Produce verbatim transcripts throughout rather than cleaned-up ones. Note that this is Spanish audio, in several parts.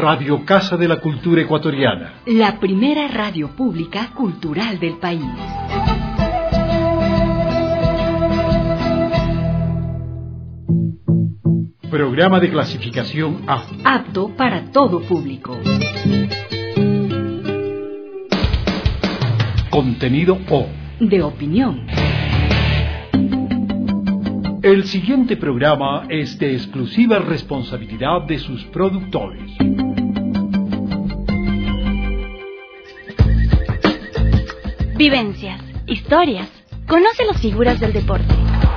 Radio Casa de la Cultura Ecuatoriana. La primera radio pública cultural del país. Programa de clasificación A. Apto para todo público. Contenido O. De opinión. El siguiente programa es de exclusiva responsabilidad de sus productores. Vivencias, historias. Conoce las figuras del deporte,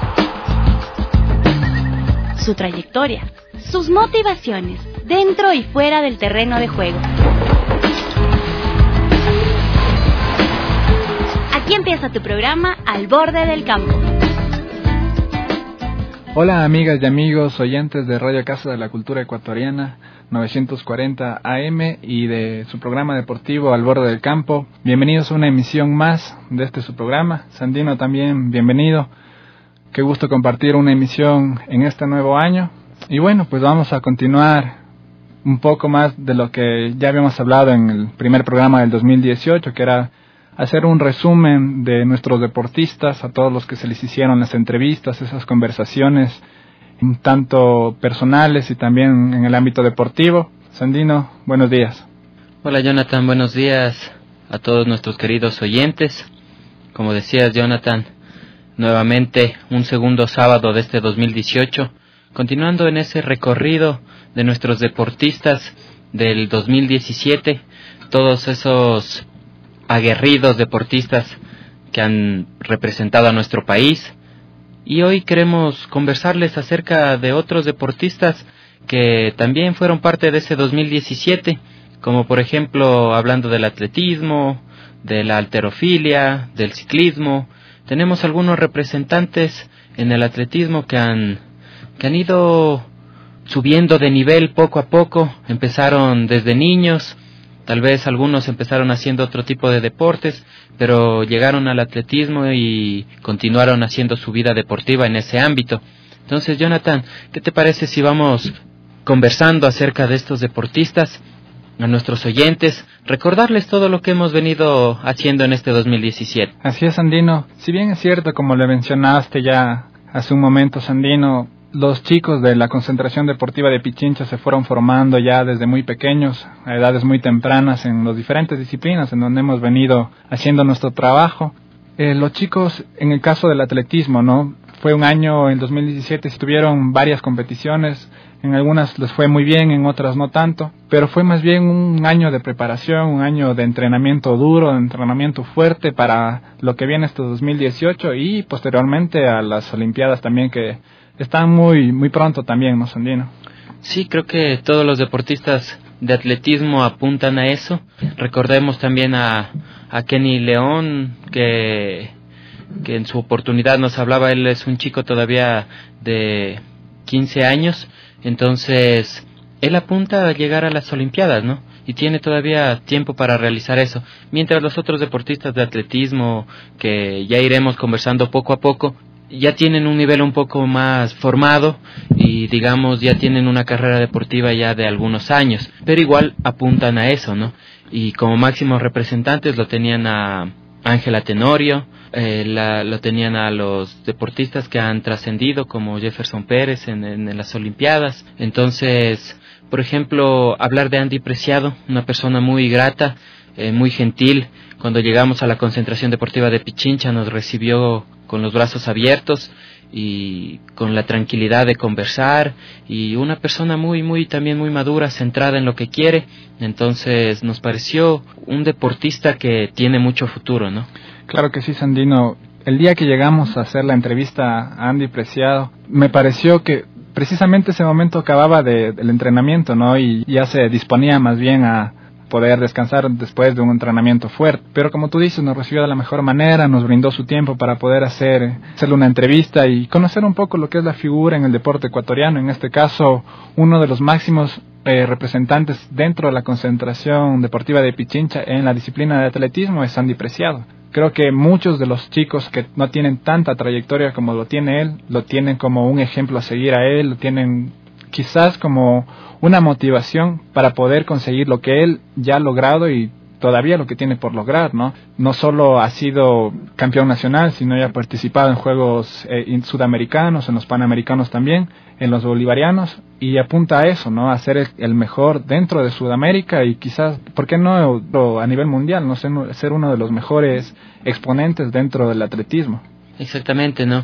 su trayectoria, sus motivaciones, dentro y fuera del terreno de juego. Aquí empieza tu programa Al Borde del Campo. Hola amigas y amigos oyentes de Radio Casa de la Cultura Ecuatoriana novecientos cuarenta A M y de su programa deportivo Al Borde del Campo. Bienvenidos a una emisión más de este su programa. Sandino también, bienvenido. Qué gusto compartir una emisión en este nuevo año. Y bueno, pues vamos a continuar un poco más de lo que ya habíamos hablado en el primer programa del dos mil dieciocho, que era hacer un resumen de nuestros deportistas, a todos los que se les hicieron las entrevistas, esas conversaciones, un tanto personales y también en el ámbito deportivo. Sandino, buenos días. Hola Jonathan, buenos días a todos nuestros queridos oyentes. Como decías Jonathan, nuevamente un segundo sábado de este dos mil dieciocho, continuando en ese recorrido de nuestros deportistas del dos mil diecisiete, todos esos aguerridos deportistas que han representado a nuestro país, y hoy queremos conversarles acerca de otros deportistas que también fueron parte de ese dos mil diecisiete, como por ejemplo hablando del atletismo, de la halterofilia, del ciclismo. Tenemos algunos representantes en el atletismo que han, que han ido subiendo de nivel poco a poco, empezaron desde niños. Tal vez algunos empezaron haciendo otro tipo de deportes, pero llegaron al atletismo y continuaron haciendo su vida deportiva en ese ámbito. Entonces, Jonathan, ¿qué te parece si vamos conversando acerca de estos deportistas a nuestros oyentes, recordarles todo lo que hemos venido haciendo en este dos mil diecisiete? Así es, Sandino. Si bien es cierto, como le mencionaste ya hace un momento, Sandino, los chicos de la concentración deportiva de Pichincha se fueron formando ya desde muy pequeños, a edades muy tempranas, en las diferentes disciplinas en donde hemos venido haciendo nuestro trabajo. Eh, los chicos, en el caso del atletismo, ¿no? Fue un año, en dos mil diecisiete, estuvieron varias competiciones, en algunas les fue muy bien, en otras no tanto, pero fue más bien un año de preparación, un año de entrenamiento duro, de entrenamiento fuerte para lo que viene este dos mil dieciocho y posteriormente a las Olimpiadas también, que están muy muy pronto también, ¿no, Sandino? Sí, creo que todos los deportistas de atletismo apuntan a eso. Recordemos también a, a Kenny León, que, que en su oportunidad nos hablaba. Él es un chico todavía de quince años, entonces él apunta a llegar a las Olimpiadas, ¿no? Y tiene todavía tiempo para realizar eso. Mientras los otros deportistas de atletismo, que ya iremos conversando poco a poco, ya tienen un nivel un poco más formado y digamos ya tienen una carrera deportiva ya de algunos años, pero igual apuntan a eso, ¿no? Y como máximos representantes lo tenían a Ángela Tenorio, eh, la, lo tenían a los deportistas que han trascendido como Jefferson Pérez en, en, en las Olimpiadas. Entonces, por ejemplo, hablar de Andy Preciado, una persona muy grata, eh, muy gentil. Cuando llegamos a la concentración deportiva de Pichincha nos recibió con los brazos abiertos y con la tranquilidad de conversar, y una persona muy, muy, también muy madura, centrada en lo que quiere. Entonces nos pareció un deportista que tiene mucho futuro, ¿no? Claro que sí, Sandino. El día que llegamos a hacer la entrevista a Andy Preciado, me pareció que precisamente ese momento acababa de, del entrenamiento, ¿no? Y ya se disponía más bien a poder descansar después de un entrenamiento fuerte. Pero como tú dices, nos recibió de la mejor manera, nos brindó su tiempo para poder hacer, hacerle una entrevista y conocer un poco lo que es la figura en el deporte ecuatoriano. En este caso, uno de los máximos eh, representantes dentro de la concentración deportiva de Pichincha en la disciplina de atletismo es Andy Preciado. Creo que muchos de los chicos que no tienen tanta trayectoria como lo tiene él, lo tienen como un ejemplo a seguir a él, lo tienen quizás como una motivación para poder conseguir lo que él ya ha logrado y todavía lo que tiene por lograr, ¿no? No solo ha sido campeón nacional, sino ya ha participado en Juegos eh, Sudamericanos, en los Panamericanos también, en los Bolivarianos, y apunta a eso, ¿no? A ser el, el mejor dentro de Sudamérica y quizás, ¿por qué no a nivel mundial, no? Ser, ser uno de los mejores exponentes dentro del atletismo. Exactamente, ¿no?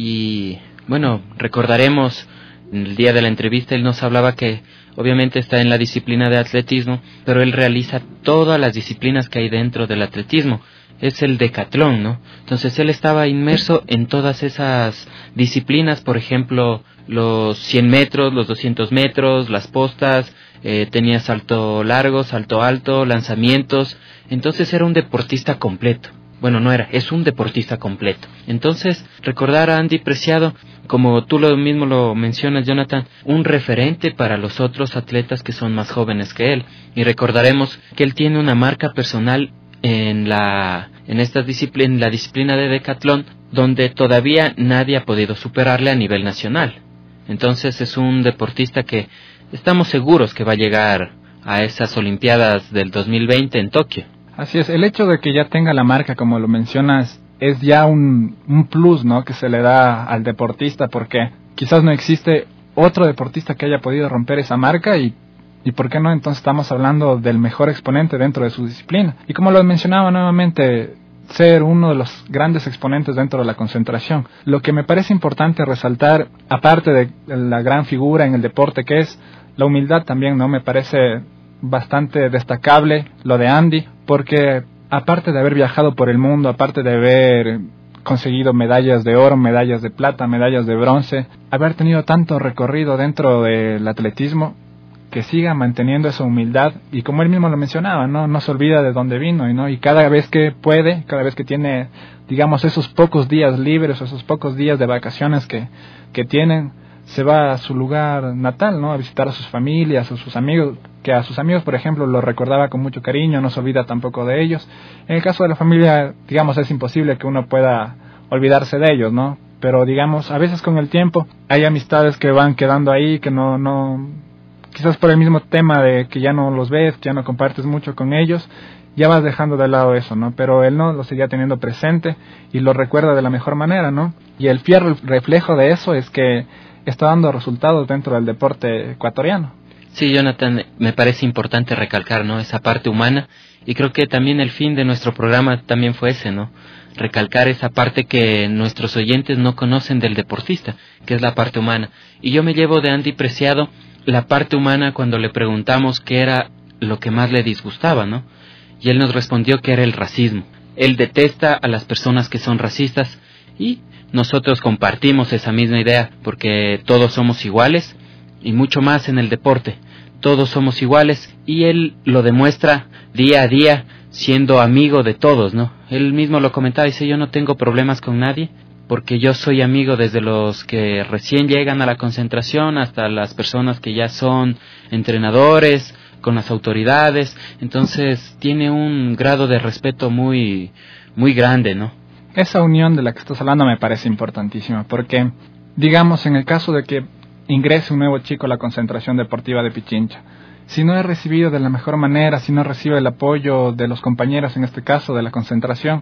Y bueno, recordaremos, en el día de la entrevista él nos hablaba que obviamente está en la disciplina de atletismo, pero él realiza todas las disciplinas que hay dentro del atletismo. Es el decatlón, ¿no? Entonces él estaba inmerso en todas esas disciplinas, por ejemplo, los cien metros, los doscientos metros, las postas, eh, tenía salto largo, salto alto, lanzamientos. Entonces era un deportista completo. Bueno, no era, es un deportista completo. Entonces, recordar a Andy Preciado, como tú lo mismo lo mencionas, Jonathan, un referente para los otros atletas que son más jóvenes que él. Y recordaremos que él tiene una marca personal en la en esta disciplina, en la disciplina de decatlón, donde todavía nadie ha podido superarle a nivel nacional. Entonces, es un deportista que estamos seguros que va a llegar a esas Olimpiadas del dos mil veinte en Tokio. Así es, el hecho de que ya tenga la marca, como lo mencionas, es ya un, un plus, ¿no?, que se le da al deportista, porque quizás no existe otro deportista que haya podido romper esa marca y, y ¿por qué no? Entonces estamos hablando del mejor exponente dentro de su disciplina. Y como lo mencionaba nuevamente, ser uno de los grandes exponentes dentro de la concentración. Lo que me parece importante resaltar, aparte de la gran figura en el deporte que es, la humildad también, ¿no? Me parece bastante destacable lo de Andy, porque aparte de haber viajado por el mundo, aparte de haber conseguido medallas de oro, medallas de plata, medallas de bronce, haber tenido tanto recorrido dentro del atletismo, que siga manteniendo esa humildad y como él mismo lo mencionaba, no no se olvida de dónde vino y no y cada vez que puede, cada vez que tiene, digamos, esos pocos días libres, esos pocos días de vacaciones que que tienen, se va a su lugar natal, ¿no? A visitar a sus familias, a sus amigos, que a sus amigos, por ejemplo, los recordaba con mucho cariño, no se olvida tampoco de ellos. En el caso de la familia, digamos, es imposible que uno pueda olvidarse de ellos, ¿no? Pero, digamos, a veces con el tiempo hay amistades que van quedando ahí, que no, no, quizás por el mismo tema de que ya no los ves, que ya no compartes mucho con ellos, ya vas dejando de lado eso, ¿no? Pero él no, lo seguía teniendo presente y lo recuerda de la mejor manera, ¿no? Y el fiel reflejo de eso es que está dando resultados dentro del deporte ecuatoriano. Sí, Jonathan, me parece importante recalcar, ¿no?, esa parte humana, y creo que también el fin de nuestro programa también fue ese, ¿no?, recalcar esa parte que nuestros oyentes no conocen del deportista, que es la parte humana. Y yo me llevo de Andy Preciado la parte humana cuando le preguntamos qué era lo que más le disgustaba, ¿no?, y él nos respondió que era el racismo. Él detesta a las personas que son racistas, y nosotros compartimos esa misma idea, porque todos somos iguales, y mucho más en el deporte. Todos somos iguales, y él lo demuestra día a día, siendo amigo de todos, ¿no? Él mismo lo comentaba, dice, yo no tengo problemas con nadie, porque yo soy amigo desde los que recién llegan a la concentración, hasta las personas que ya son entrenadores, con las autoridades. Entonces, tiene un grado de respeto muy, muy grande, ¿no? Esa unión de la que estás hablando me parece importantísima, porque, digamos, en el caso de que ingrese un nuevo chico a la concentración deportiva de Pichincha, si no es recibido de la mejor manera, si no recibe el apoyo de los compañeros, en este caso de la concentración,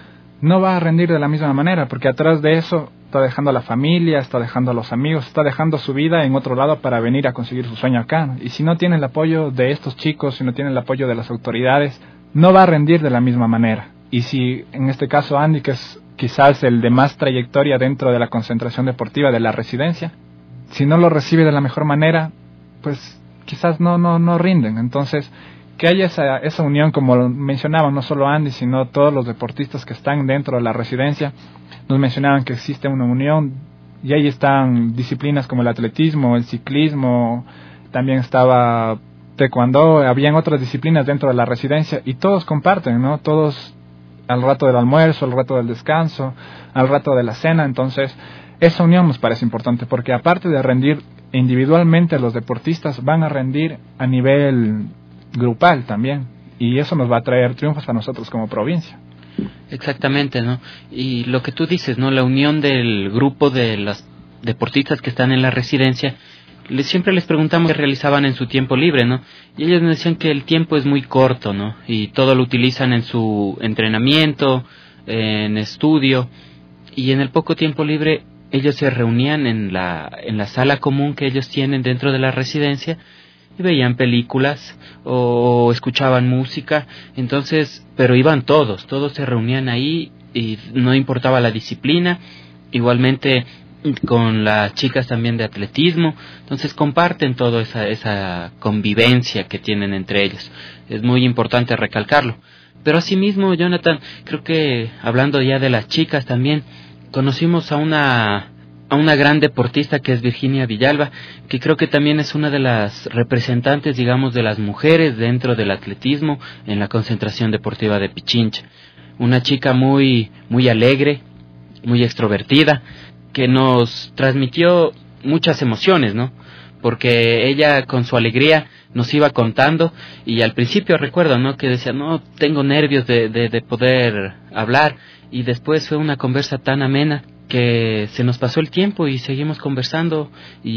no va a rendir de la misma manera, porque atrás de eso está dejando a la familia, está dejando a los amigos, está dejando su vida en otro lado para venir a conseguir su sueño acá. Y si no tiene el apoyo de estos chicos, si no tiene el apoyo de las autoridades, no va a rendir de la misma manera. Y si en este caso Andy, que es quizás el de más trayectoria dentro de la concentración deportiva de la residencia, si no lo recibe de la mejor manera, pues quizás no no no rinden. Entonces, que haya esa esa unión, como lo mencionaban, no solo Andy, sino todos los deportistas que están dentro de la residencia, nos mencionaban que existe una unión, y ahí están disciplinas como el atletismo, el ciclismo, también estaba taekwondo, habían otras disciplinas dentro de la residencia, y todos comparten, ¿no? Todos al rato del almuerzo, al rato del descanso, al rato de la cena. Entonces, esa unión nos parece importante, porque aparte de rendir individualmente, los deportistas van a rendir a nivel grupal también, y eso nos va a traer triunfos a nosotros como provincia. Exactamente, ¿no? Y lo que tú dices, ¿no?, la unión del grupo de los deportistas que están en la residencia, les, siempre les preguntamos qué realizaban en su tiempo libre, ¿no? Y ellos nos decían que el tiempo es muy corto, ¿no? Y todo lo utilizan en su entrenamiento, en estudio, y en el poco tiempo libre ellos se reunían en la, en la sala común que ellos tienen dentro de la residencia y veían películas o escuchaban música, entonces, pero iban todos, todos se reunían ahí y no importaba la disciplina, igualmente con las chicas también de atletismo, entonces comparten toda esa, esa convivencia que tienen entre ellos, es muy importante recalcarlo. Pero asimismo, Jonathan, creo que hablando ya de las chicas también, conocimos a una a una gran deportista que es Virginia Villalba, que creo que también es una de las representantes, digamos, de las mujeres dentro del atletismo en la concentración deportiva de Pichincha. Una chica muy muy alegre, muy extrovertida, que nos transmitió muchas emociones, ¿no? Porque ella con su alegría nos iba contando y al principio recuerdo, ¿no? Que decía, no, tengo nervios de, de, de poder hablar, y después fue una conversa tan amena que se nos pasó el tiempo y seguimos conversando,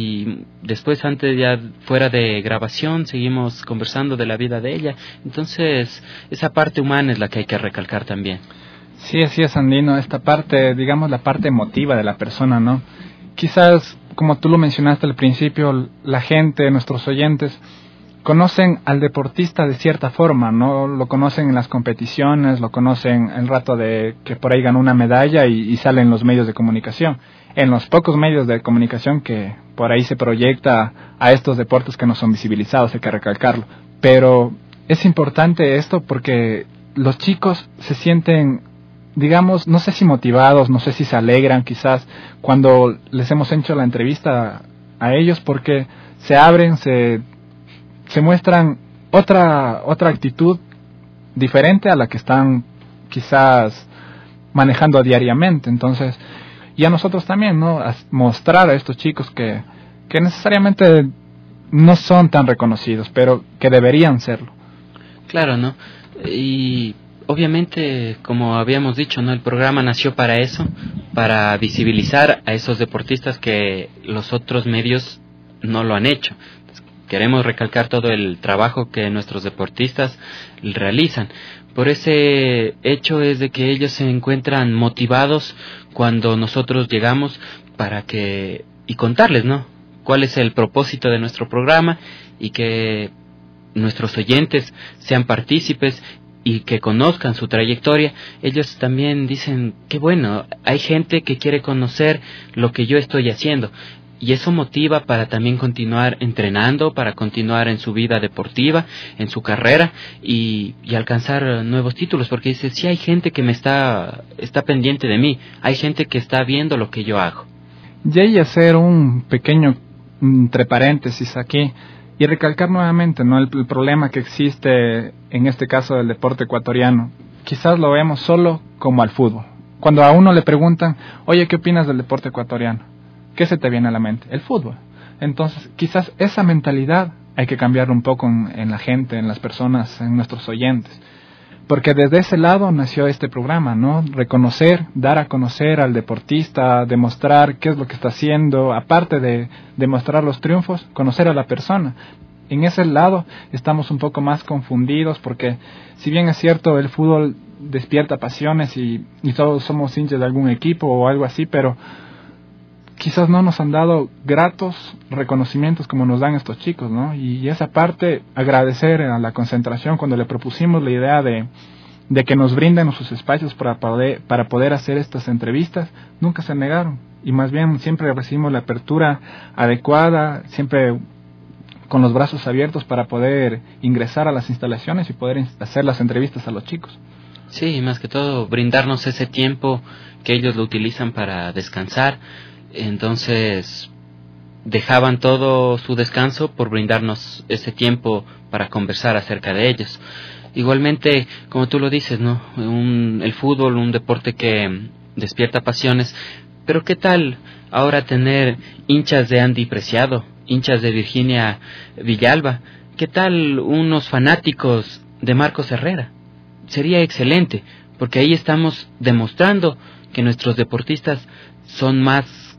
y después, antes ya fuera de grabación, seguimos conversando de la vida de ella. Entonces esa parte humana es la que hay que recalcar también. Sí, así es, Andino, esta parte, digamos, la parte emotiva de la persona, ¿no? Quizás, como tú lo mencionaste al principio, la gente, nuestros oyentes, conocen al deportista de cierta forma, ¿no? Lo conocen en las competiciones, lo conocen el rato de que por ahí ganó una medalla y, y sale en los medios de comunicación. En los pocos medios de comunicación que por ahí se proyecta a estos deportes que no son visibilizados, hay que recalcarlo. Pero es importante esto porque los chicos se sienten, digamos, no sé si motivados, no sé si se alegran quizás cuando les hemos hecho la entrevista a ellos, porque se abren, se... se muestran otra otra actitud diferente a la que están quizás manejando diariamente. Entonces, y a nosotros también, ¿no? A mostrar a estos chicos que, que necesariamente no son tan reconocidos, pero que deberían serlo. Claro, ¿no? Y obviamente, como habíamos dicho, ¿no? El programa nació para eso, para visibilizar a esos deportistas que los otros medios no lo han hecho. Queremos recalcar todo el trabajo que nuestros deportistas realizan. Por ese hecho es de que ellos se encuentran motivados cuando nosotros llegamos para que, y contarles, ¿no? Cuál es el propósito de nuestro programa, y que nuestros oyentes sean partícipes y que conozcan su trayectoria. Ellos también dicen, qué bueno, hay gente que quiere conocer lo que yo estoy haciendo. Y eso motiva para también continuar entrenando, para continuar en su vida deportiva, en su carrera, y, y alcanzar nuevos títulos, porque dice, sí hay gente que me está, está pendiente de mí, hay gente que está viendo lo que yo hago. Y hay que hacer un pequeño entre paréntesis aquí y recalcar nuevamente, ¿no? el, el problema que existe en este caso del deporte ecuatoriano. Quizás lo vemos solo como al fútbol. Cuando a uno le preguntan, oye, ¿qué opinas del deporte ecuatoriano? ¿Qué se te viene a la mente? El fútbol. Entonces, quizás esa mentalidad hay que cambiarla un poco en, en la gente, en las personas, en nuestros oyentes. Porque desde ese lado nació este programa, ¿no? Reconocer, dar a conocer al deportista, demostrar qué es lo que está haciendo, aparte de demostrar los triunfos, conocer a la persona. En ese lado estamos un poco más confundidos porque, si bien es cierto, el fútbol despierta pasiones y, y todos somos hinchas de algún equipo o algo así, pero quizás no nos han dado gratos reconocimientos como nos dan estos chicos, ¿no? Y esa parte, agradecer a la concentración cuando le propusimos la idea de, de que nos brinden sus espacios para poder, para poder hacer estas entrevistas, nunca se negaron. Y más bien siempre recibimos la apertura adecuada, siempre con los brazos abiertos para poder ingresar a las instalaciones y poder hacer las entrevistas a los chicos. Sí, más que todo, brindarnos ese tiempo que ellos lo utilizan para descansar. Entonces dejaban todo su descanso por brindarnos ese tiempo para conversar acerca de ellos. Igualmente, como tú lo dices, ¿no? Un, el fútbol, un deporte que despierta pasiones, pero ¿qué tal ahora tener hinchas de Andy Preciado, hinchas de Virginia Villalba? ¿Qué tal unos fanáticos de Marcos Herrera? Sería excelente, porque ahí estamos demostrando que nuestros deportistas son más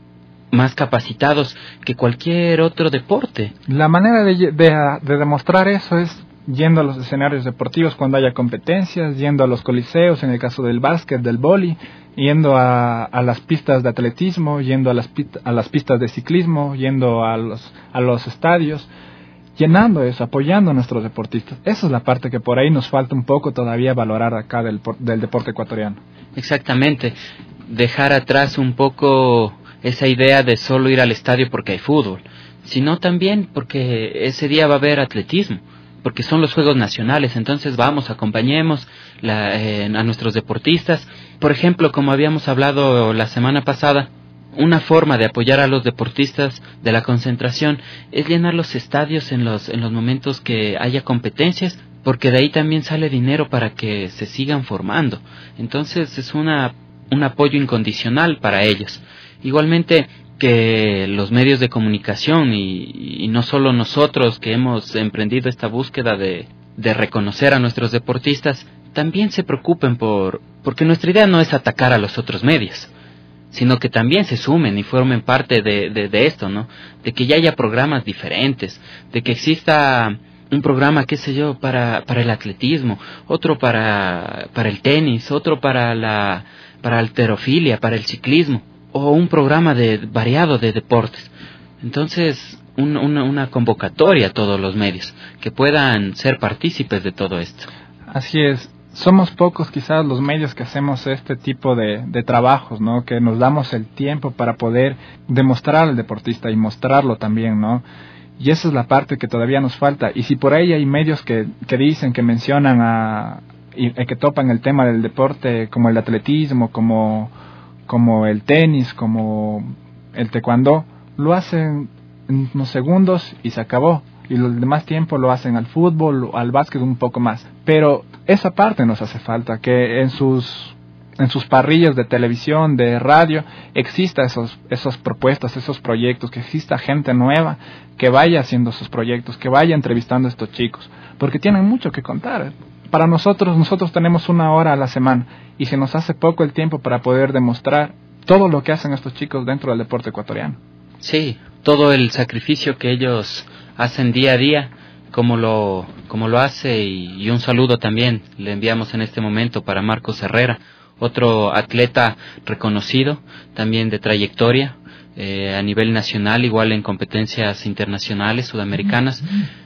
más capacitados que cualquier otro deporte. La manera de, de, de demostrar eso es yendo a los escenarios deportivos cuando haya competencias, yendo a los coliseos, en el caso del básquet, del vóley, yendo a, a las pistas de atletismo, yendo a las, a las pistas de ciclismo, yendo a los, a los estadios, llenando eso, apoyando a nuestros deportistas. Esa es la parte que por ahí nos falta un poco todavía valorar acá del, del deporte ecuatoriano. Exactamente, dejar atrás un poco esa idea de solo ir al estadio porque hay fútbol, sino también porque ese día va a haber atletismo, porque son los Juegos Nacionales, entonces vamos, acompañemos la, eh, a nuestros deportistas. Por ejemplo, como habíamos hablado la semana pasada, una forma de apoyar a los deportistas de la concentración es llenar los estadios en los, en los momentos que haya competencias, porque de ahí también sale dinero para que se sigan formando. Entonces es una, un apoyo incondicional para ellos. Igualmente que los medios de comunicación y, y no solo nosotros que hemos emprendido esta búsqueda de, de reconocer a nuestros deportistas, también se preocupen por, porque nuestra idea no es atacar a los otros medios, sino que también se sumen y formen parte de, de, de esto, ¿no? De que ya haya programas diferentes, de que exista un programa, qué sé yo, para, para el atletismo, otro para, para el tenis, otro para la, para la halterofilia, para el ciclismo, o un programa de variado de deportes. Entonces, un, una, una convocatoria a todos los medios que puedan ser partícipes de todo esto. Así es. Somos pocos quizás los medios que hacemos este tipo de, de trabajos, ¿no? Que nos damos el tiempo para poder demostrar al deportista y mostrarlo también, ¿no? Y esa es la parte que todavía nos falta. Y si por ahí hay medios que, que dicen, que mencionan a, y que topan el tema del deporte, como el atletismo, como, como el tenis, como el taekwondo, lo hacen en unos segundos y se acabó. Y el demás tiempo lo hacen al fútbol o al básquet un poco más. Pero esa parte nos hace falta, que en sus en sus parrillas de televisión, de radio, exista esos esas propuestas, esos proyectos, que exista gente nueva que vaya haciendo esos proyectos, que vaya entrevistando a estos chicos, porque tienen mucho que contar. Para nosotros, nosotros tenemos una hora a la semana y se nos hace poco el tiempo para poder demostrar todo lo que hacen estos chicos dentro del deporte ecuatoriano. Sí, todo el sacrificio que ellos hacen día a día, como lo como lo hace, y, y un saludo también le enviamos en este momento para Marcos Herrera, otro atleta reconocido, también de trayectoria eh, a nivel nacional, igual en competencias internacionales, sudamericanas,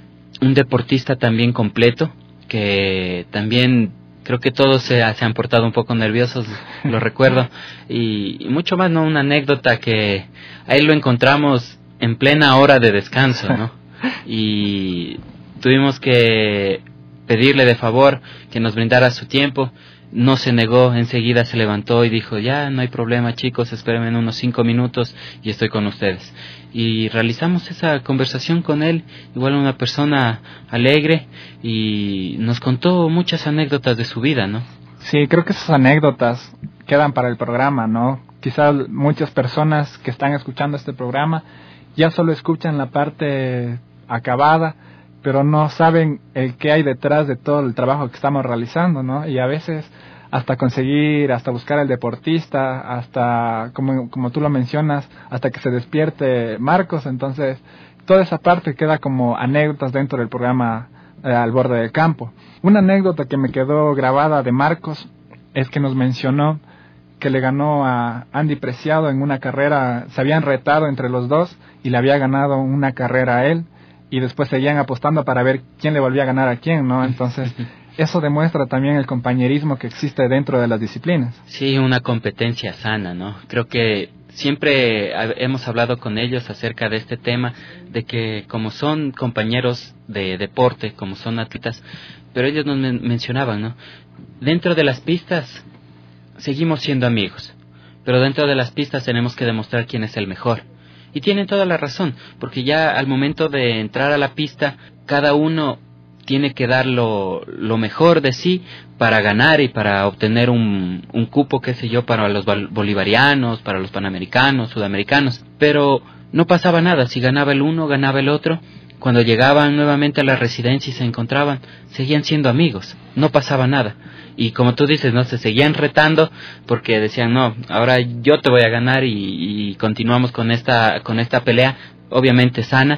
un deportista también completo, que también creo que todos se, se han portado un poco nerviosos, lo recuerdo, y, y mucho más, ¿no? Una anécdota que ahí lo encontramos en plena hora de descanso, ¿no? Y tuvimos que pedirle de favor que nos brindara su tiempo. No se negó, enseguida se levantó y dijo, ya, no hay problema, chicos, espérenme unos cinco minutos y estoy con ustedes. Y realizamos esa conversación con él, igual una persona alegre, y nos contó muchas anécdotas de su vida, ¿no? Sí, creo que esas anécdotas quedan para el programa, ¿no? Quizás muchas personas que están escuchando este programa ya solo escuchan la parte acabada, pero no saben el qué hay detrás de todo el trabajo que estamos realizando, ¿no? Y a veces hasta conseguir, hasta buscar al deportista, hasta, como, como tú lo mencionas, hasta que se despierte Marcos. Entonces, toda esa parte queda como anécdotas dentro del programa eh, Al Borde del Campo. Una anécdota que me quedó grabada de Marcos es que nos mencionó que le ganó a Andy Preciado en una carrera, se habían retado entre los dos y le había ganado una carrera a él, y después seguían apostando para ver quién le volvía a ganar a quién, ¿no? Entonces, eso demuestra también el compañerismo que existe dentro de las disciplinas. Sí, una competencia sana, ¿no? Creo que siempre hemos hablado con ellos acerca de este tema, de que como son compañeros de deporte, como son atletas, pero ellos nos men- mencionaban, ¿no? Dentro de las pistas seguimos siendo amigos, pero dentro de las pistas tenemos que demostrar quién es el mejor. Y tienen toda la razón, porque ya al momento de entrar a la pista, cada uno tiene que dar lo, lo mejor de sí para ganar y para obtener un, un cupo, qué sé yo, para los bolivarianos, para los panamericanos, sudamericanos. Pero no pasaba nada, si ganaba el uno, ganaba el otro. cuando llegaban nuevamente a la residencia y se encontraban, seguían siendo amigos, no pasaba nada. Y como tú dices, no, se seguían retando porque decían, no, ahora yo te voy a ganar, y, y continuamos con esta con esta pelea, obviamente sana,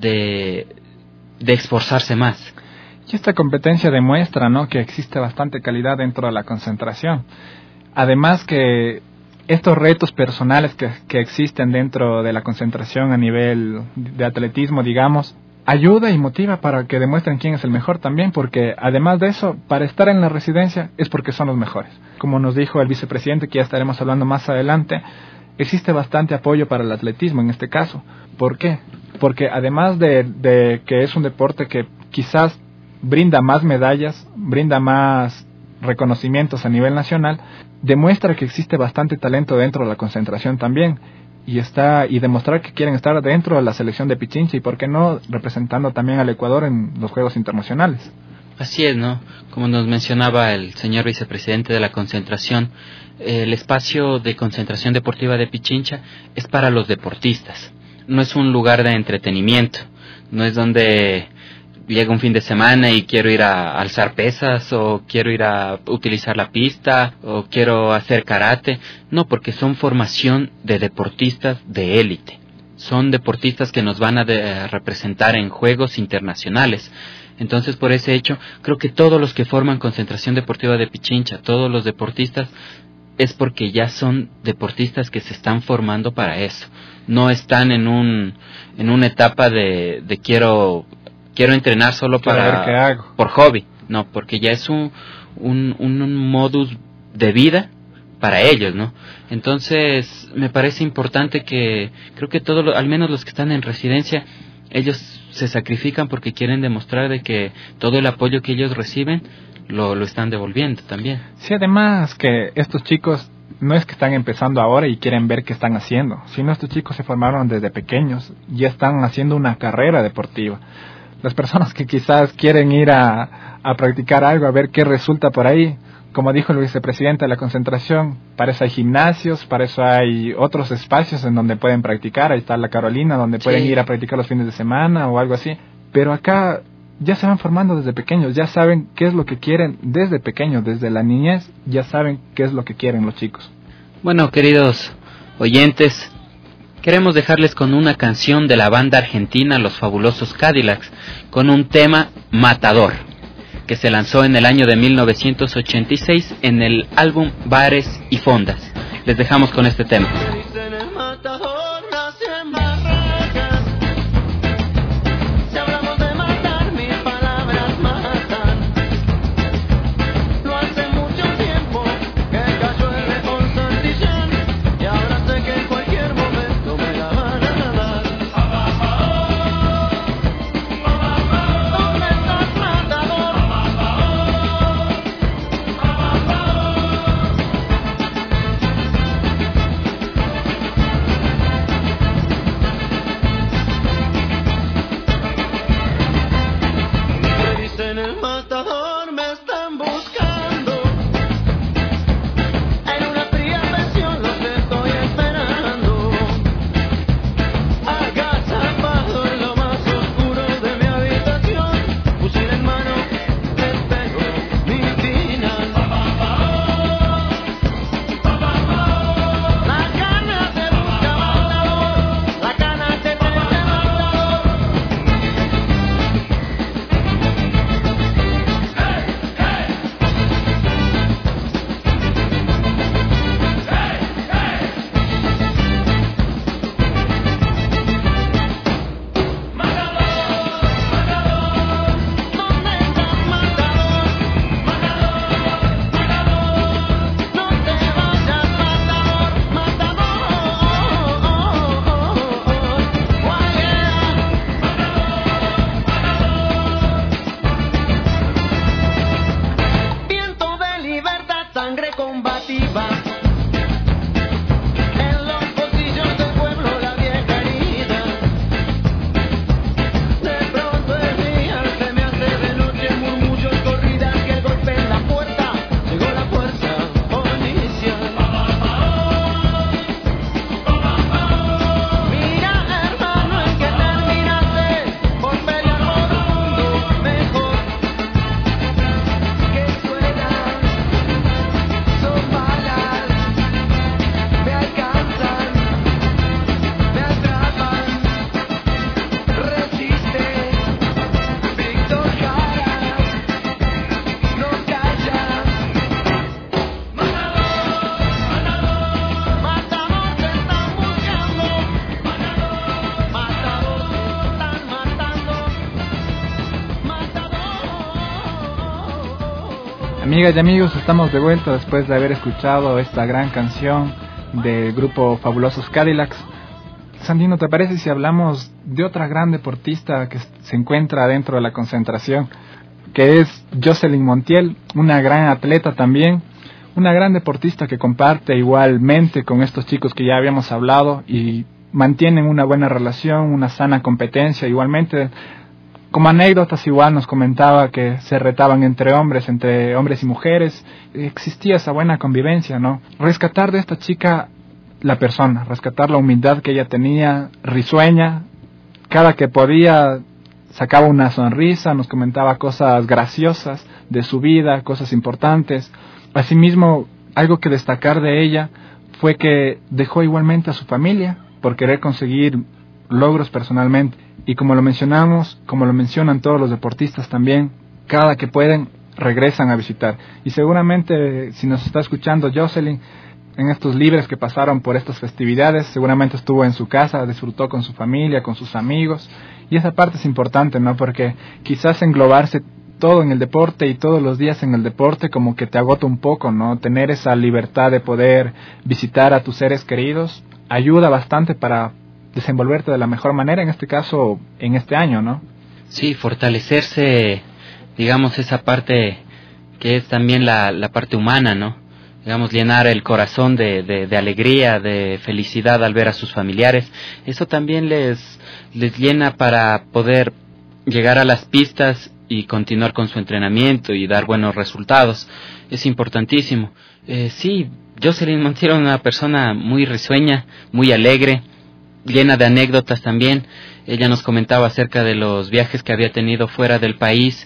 de, de esforzarse más. Y esta competencia demuestra, ¿no?, que existe bastante calidad dentro de la concentración. Además que estos retos personales que, que existen dentro de la concentración a nivel de atletismo, digamos, ayuda y motiva para que demuestren quién es el mejor también, porque además de eso, para estar en la residencia es porque son los mejores. Como nos dijo el vicepresidente, que ya estaremos hablando más adelante, existe bastante apoyo para el atletismo en este caso. ¿Por qué? Porque además de, de que es un deporte que quizás brinda más medallas, brinda más reconocimientos a nivel nacional, demuestra que existe bastante talento dentro de la concentración también, y está y demostrar que quieren estar dentro de la selección de Pichincha, y por qué no representando también al Ecuador en los Juegos Internacionales. Así es, ¿no? Como nos mencionaba el señor vicepresidente de la concentración, el espacio de concentración deportiva de Pichincha es para los deportistas, no es un lugar de entretenimiento, no es donde llega un fin de semana y quiero ir a alzar pesas, o quiero ir a utilizar la pista, o quiero hacer karate. No, porque son formación de deportistas de élite. Son deportistas que nos van a de, representar en juegos internacionales. Entonces, por ese hecho, creo que todos los que forman Concentración Deportiva de Pichincha, todos los deportistas, es porque ya son deportistas que se están formando para eso. No están en un en una etapa de, de quiero... quiero entrenar solo para ver qué hago, por hobby, no, porque ya es un, un, un modus de vida para ellos, ¿no? Entonces, me parece importante que, creo que todos, al menos los que están en residencia, ellos se sacrifican porque quieren demostrar de que todo el apoyo que ellos reciben, lo, lo están devolviendo también. Sí, además que estos chicos no es que están empezando ahora y quieren ver qué están haciendo, sino estos chicos se formaron desde pequeños, ya están haciendo una carrera deportiva. Las personas que quizás quieren ir a, a practicar algo, a ver qué resulta por ahí, como dijo el vicepresidente de la concentración, para eso hay gimnasios, para eso hay otros espacios en donde pueden practicar. Ahí está la Carolina, donde sí. pueden ir a practicar los fines de semana o algo así. Pero acá ya se van formando desde pequeños, ya saben qué es lo que quieren desde pequeños, desde la niñez, ya saben qué es lo que quieren los chicos. Bueno, queridos oyentes, queremos dejarles con una canción de la banda argentina Los Fabulosos Cadillacs, con un tema Matador, que se lanzó en el año de mil novecientos ochenta y seis en el álbum Bares y Fondas. Les dejamos con este tema. Amigas y amigos, estamos de vuelta después de haber escuchado esta gran canción del grupo Fabulosos Cadillacs. Sandino, ¿te parece si hablamos de otra gran deportista que se encuentra dentro de la concentración, que es Jocelyn Montiel, una gran atleta también, una gran deportista que comparte igualmente con estos chicos que ya habíamos hablado y mantienen una buena relación, una sana competencia igualmente? Como anécdotas igual nos comentaba que se retaban entre hombres, entre hombres y mujeres, existía esa buena convivencia, ¿no? Rescatar de esta chica la persona, rescatar la humildad que ella tenía, risueña, cada que podía sacaba una sonrisa, nos comentaba cosas graciosas de su vida, cosas importantes. Asimismo, algo que destacar de ella fue que dejó igualmente a su familia por querer conseguir logros personalmente. Y como lo mencionamos, como lo mencionan todos los deportistas también, cada que pueden regresan a visitar. Y seguramente si nos está escuchando Jocelyn, en estos libres que pasaron por estas festividades, seguramente estuvo en su casa, disfrutó con su familia, con sus amigos. Y esa parte es importante, ¿no? Porque quizás englobarse todo en el deporte y todos los días en el deporte como que te agota un poco, ¿no? Tener esa libertad de poder visitar a tus seres queridos ayuda bastante para desenvolverte de la mejor manera, en este caso, en este año, ¿no? Sí, fortalecerse, digamos, esa parte que es también la, la parte humana, ¿no? Digamos, llenar el corazón de, de, de alegría, de felicidad al ver a sus familiares. Eso también les, les llena para poder llegar a las pistas y continuar con su entrenamiento y dar buenos resultados. Es importantísimo. Eh, sí, Jocelyn Montiel era una persona muy risueña, muy alegre, llena de anécdotas también. Ella nos comentaba acerca de los viajes que había tenido fuera del país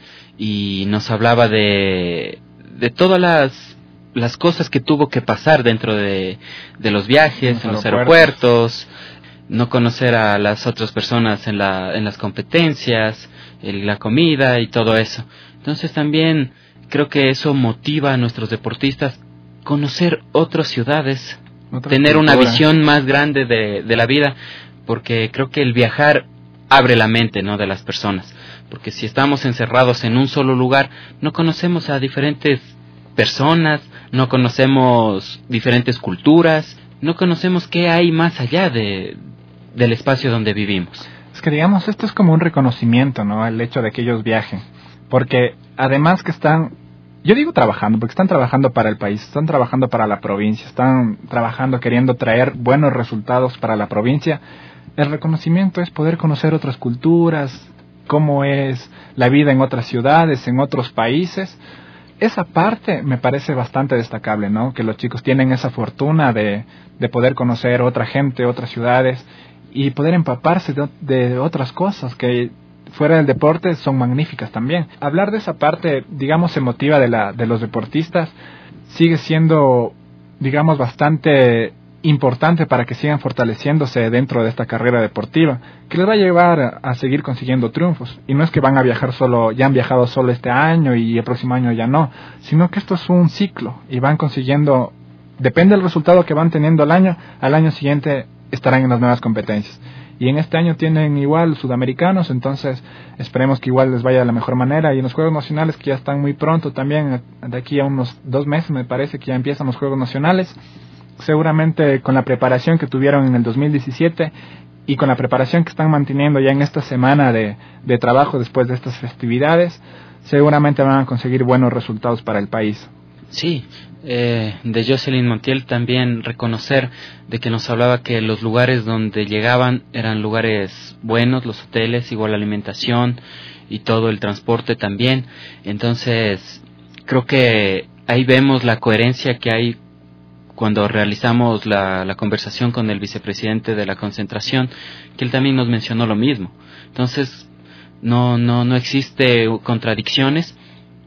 y nos hablaba de, de todas las, las cosas que tuvo que pasar dentro de, de los viajes, los en los aeropuertos. aeropuertos, no conocer a las otras personas en, la, en las competencias, el, la comida y todo eso. Entonces también creo que eso motiva a nuestros deportistas conocer otras ciudades, Otra tener cultura. Una visión más grande de, de la vida, porque creo que el viajar abre la mente, ¿no?, de las personas, porque si estamos encerrados en un solo lugar, no conocemos a diferentes personas, no conocemos diferentes culturas, no conocemos qué hay más allá de, del espacio donde vivimos. Es que digamos, esto es como un reconocimiento, ¿no?, el hecho de que ellos viajen, porque además que están, yo digo trabajando, porque están trabajando para el país, están trabajando para la provincia, están trabajando queriendo traer buenos resultados para la provincia. El reconocimiento es poder conocer otras culturas, cómo es la vida en otras ciudades, en otros países. Esa parte me parece bastante destacable, ¿no? Que los chicos tienen esa fortuna de, de poder conocer otra gente, otras ciudades y poder empaparse de, de otras cosas que fuera del deporte son magníficas también. Hablar de esa parte, digamos, emotiva de, la, de los deportistas sigue siendo, digamos, bastante importante para que sigan fortaleciéndose dentro de esta carrera deportiva, que les va a llevar a, a seguir consiguiendo triunfos. Y no es que van a viajar solo, ya han viajado solo este año y el próximo año ya no, sino que esto es un ciclo y van consiguiendo, depende del resultado que van teniendo al año, al año siguiente estarán en las nuevas competencias. Y en este año tienen igual sudamericanos, entonces esperemos que igual les vaya de la mejor manera. Y en los Juegos Nacionales, que ya están muy pronto también, de aquí a unos dos meses me parece que ya empiezan los Juegos Nacionales, seguramente con la preparación que tuvieron en el dos mil diecisiete y con la preparación que están manteniendo ya en esta semana de, de trabajo después de estas festividades, seguramente van a conseguir buenos resultados para el país. Sí, eh, de Jocelyn Montiel también reconocer de que nos hablaba que los lugares donde llegaban eran lugares buenos, los hoteles, igual la alimentación y todo el transporte también. Entonces creo que ahí vemos la coherencia que hay cuando realizamos la, la conversación con el vicepresidente de la concentración, que él también nos mencionó lo mismo. Entonces no, no, no existe contradicciones,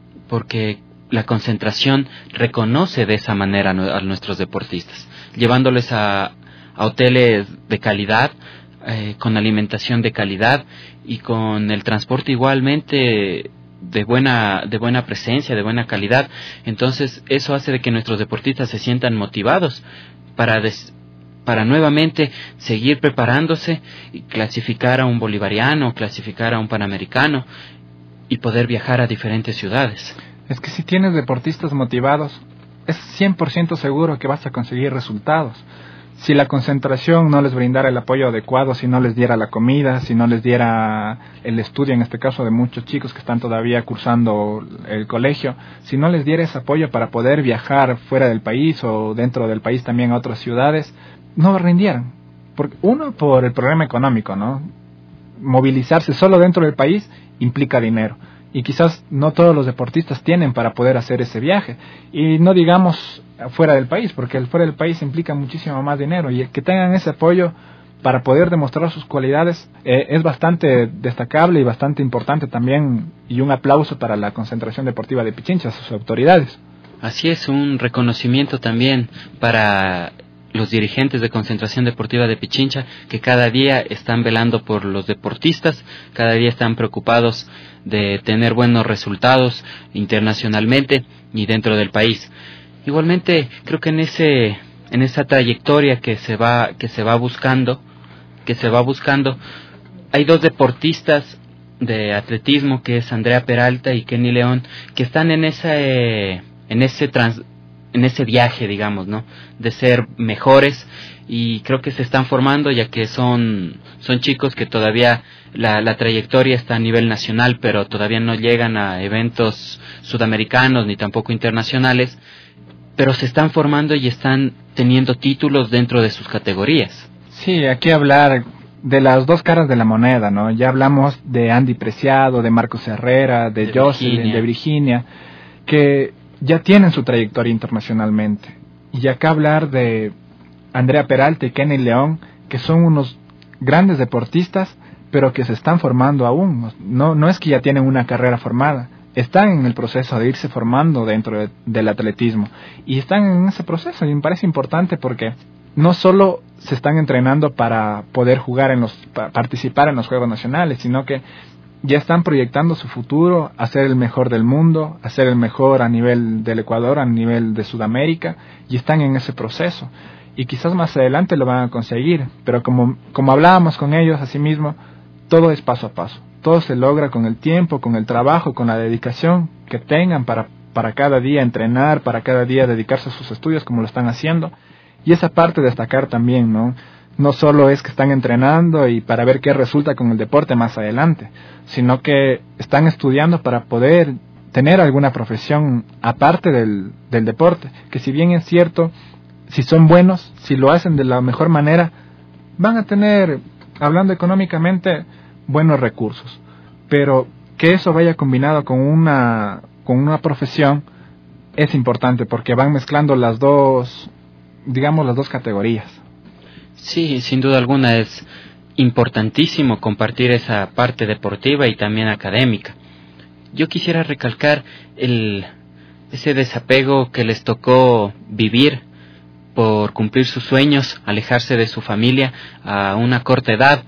porque la concentración reconoce de esa manera a nuestros deportistas, llevándoles a, a hoteles de calidad, eh, con alimentación de calidad y con el transporte igualmente de buena de buena presencia, de buena calidad. Entonces eso hace de que nuestros deportistas se sientan motivados para des, para nuevamente seguir preparándose y clasificar a un bolivariano, clasificar a un panamericano y poder viajar a diferentes ciudades. Es que si tienes deportistas motivados, es cien por ciento seguro que vas a conseguir resultados. Si la concentración no les brindara el apoyo adecuado, si no les diera la comida, si no les diera el estudio, en este caso de muchos chicos que están todavía cursando el colegio, si no les diera ese apoyo para poder viajar fuera del país o dentro del país también a otras ciudades, no rindieran. Por, uno, por el problema económico, ¿no? Movilizarse solo dentro del país implica dinero. Y quizás no todos los deportistas tienen para poder hacer ese viaje. Y no digamos fuera del país, porque el fuera del país implica muchísimo más dinero. Y el que tengan ese apoyo para poder demostrar sus cualidades eh, es bastante destacable y bastante importante también. Y un aplauso para la Concentración Deportiva de Pichincha, sus autoridades. Así es, un reconocimiento también para los dirigentes de Concentración Deportiva de Pichincha, que cada día están velando por los deportistas, cada día están preocupados de tener buenos resultados internacionalmente y dentro del país. Igualmente, creo que en ese en esa trayectoria que se va que se va buscando, que se va buscando, hay dos deportistas de atletismo, que es Andrea Peralta y Kenny León, que están en ese en ese trans en ese viaje, digamos, ¿no? De ser mejores, y creo que se están formando, ya que son son chicos que todavía la, la trayectoria está a nivel nacional, pero todavía no llegan a eventos sudamericanos ni tampoco internacionales, pero se están formando y están teniendo títulos dentro de sus categorías. Sí, aquí hablar de las dos caras de la moneda, ¿no? Ya hablamos de Andy Preciado, de Marcos Herrera, de, de Jocelyn, de Virginia, que ya tienen su trayectoria internacionalmente. Y acá hablar de Andrea Peralta y Kenny León, que son unos grandes deportistas, pero que se están formando aún. No, no es que ya tienen una carrera formada, están en el proceso de irse formando dentro de, del atletismo. Y están en ese proceso, y me parece importante porque no solo se están entrenando para poder jugar en los, para participar en los Juegos Nacionales, sino que ya están proyectando su futuro a ser el mejor del mundo, a ser el mejor a nivel del Ecuador, a nivel de Sudamérica, y están en ese proceso. Y quizás más adelante lo van a conseguir, pero como, como hablábamos con ellos asimismo, todo es paso a paso. Todo se logra con el tiempo, con el trabajo, con la dedicación que tengan para, para cada día entrenar, para cada día dedicarse a sus estudios como lo están haciendo. Y esa parte destacar también, ¿no? No solo es que están entrenando y para ver qué resulta con el deporte más adelante, sino que están estudiando para poder tener alguna profesión aparte del, del deporte, que si bien es cierto, si son buenos, si lo hacen de la mejor manera, van a tener, hablando económicamente, buenos recursos, pero que eso vaya combinado con una, con una profesión es importante, porque van mezclando las dos, digamos, las dos categorías. Sí, sin duda alguna es importantísimo compartir esa parte deportiva y también académica. Yo quisiera recalcar el ese desapego que les tocó vivir por cumplir sus sueños, alejarse de su familia a una corta edad,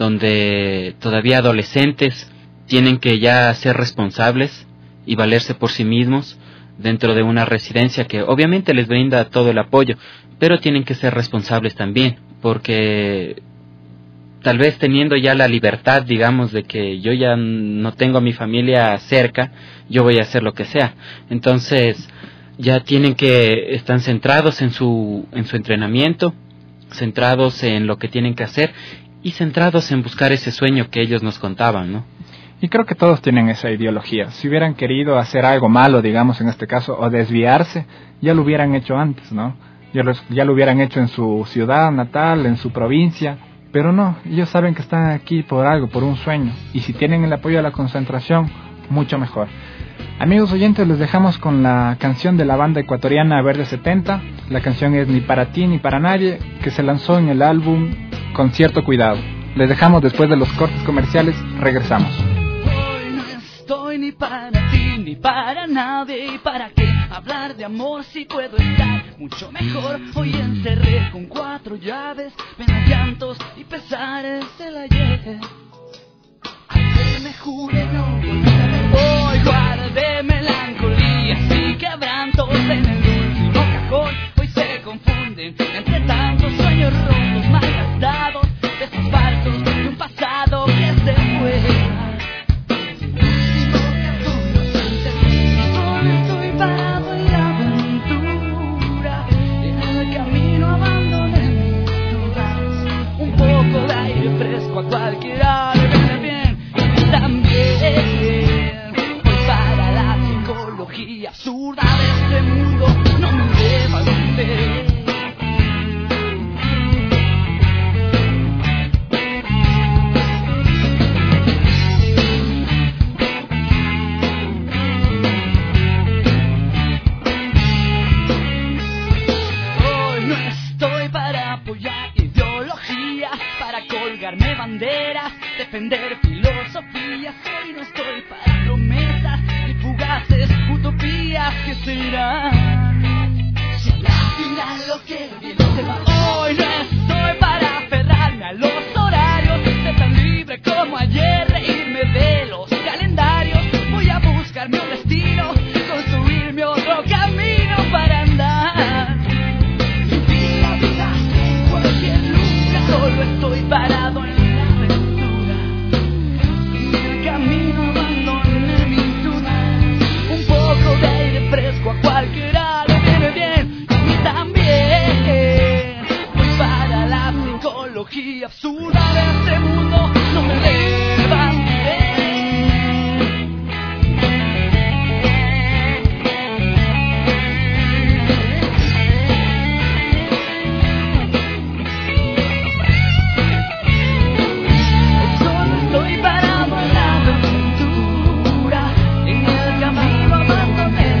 donde todavía adolescentes tienen que ya ser responsables y valerse por sí mismos dentro de una residencia que obviamente les brinda todo el apoyo, pero tienen que ser responsables también, porque tal vez teniendo ya la libertad, digamos, de que yo ya no tengo a mi familia cerca, yo voy a hacer lo que sea. Entonces, ya tienen que, están centrados en su, en su entrenamiento, centrados en lo que tienen que hacer y centrados en buscar ese sueño que ellos nos contaban, ¿no? Y creo que todos tienen esa ideología. Si hubieran querido hacer algo malo, digamos en este caso, o desviarse, ya lo hubieran hecho antes, ¿no? Ya lo, ya lo hubieran hecho en su ciudad natal, en su provincia, pero no, ellos saben que están aquí por algo, por un sueño, y si tienen el apoyo de la concentración, mucho mejor. Amigos oyentes, les dejamos con la canción de la banda ecuatoriana Verde setenta. La canción es Ni para ti ni para nadie, que se lanzó en el álbum Con cierto cuidado. Les dejamos después de los cortes comerciales, regresamos. Hoy no estoy ni para ti ni para nadie, y para qué hablar de amor si puedo estar mucho mejor. Hoy encerré con cuatro llaves, penas, llantos y pesares del ayer. Ayer me juré no volver. Hoy guardé melancolías y quebrantos en el último cajón. Hoy se confunden entre tantos sueños rotos, malgastados, besos falsos de un pasado que se fue. El último cartón no se psicología absurda de este mundo no me levanté. Hoy no estoy para apoyar ideologías, para colgarme banderas, defender filosofías. Hoy no estoy para promesas y fugaces utopías que serán si al final lo que viene se va. Hoy no estoy para aferrarme a los horarios, ser tan libre como ayer, reírme de los calendarios. Voy a buscarme un destino, construirme otro camino para andar. Vivir la vida en cualquier lugar. Solo estoy parado en a cualquiera le viene bien, y a mí también. Voy para la psicología absurda de este mundo, no me levanté. Solo estoy parado en la aventura, en el camino abandoné.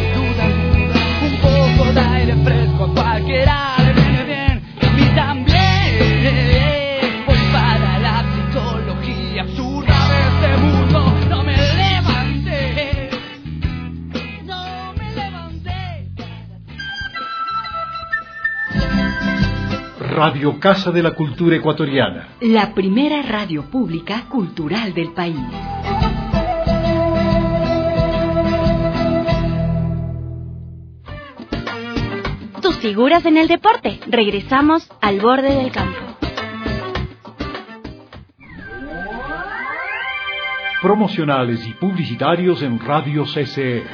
Fresco a cualquiera le viene bien, y a mí también. Voy para la psicología absurda de este mundo, no me levanté, no me levanté. Radio Casa de la Cultura Ecuatoriana. La primera radio pública cultural del país. Tus figuras en el deporte. Regresamos al borde del campo. Promocionales y publicitarios en Radio C C E.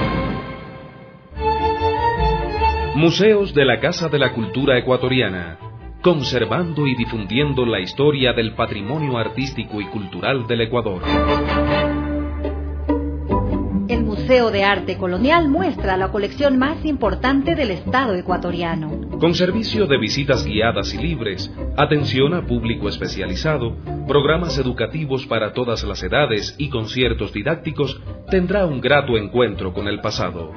Museos de la Casa de la Cultura Ecuatoriana, conservando y difundiendo la historia del patrimonio artístico y cultural del Ecuador. El Museo de Arte Colonial muestra la colección más importante del Estado ecuatoriano. Con servicio de visitas guiadas y libres, atención a público especializado, programas educativos para todas las edades y conciertos didácticos, tendrá un grato encuentro con el pasado.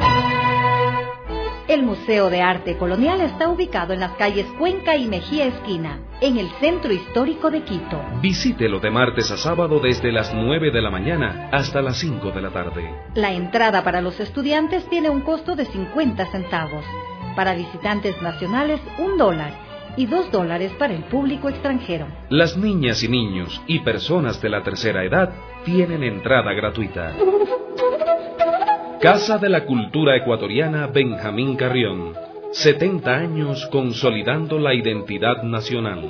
El Museo de Arte Colonial está ubicado en las calles Cuenca y Mejía Esquina, en el centro histórico de Quito. Visítelo de martes a sábado desde las nueve de la mañana hasta las cinco de la tarde. La entrada para los estudiantes tiene un costo de cincuenta centavos. Para visitantes nacionales, un dólar. Y dos dólares para el público extranjero. Las niñas y niños y personas de la tercera edad tienen entrada gratuita. Casa de la Cultura Ecuatoriana Benjamín Carrión. setenta años consolidando la identidad nacional.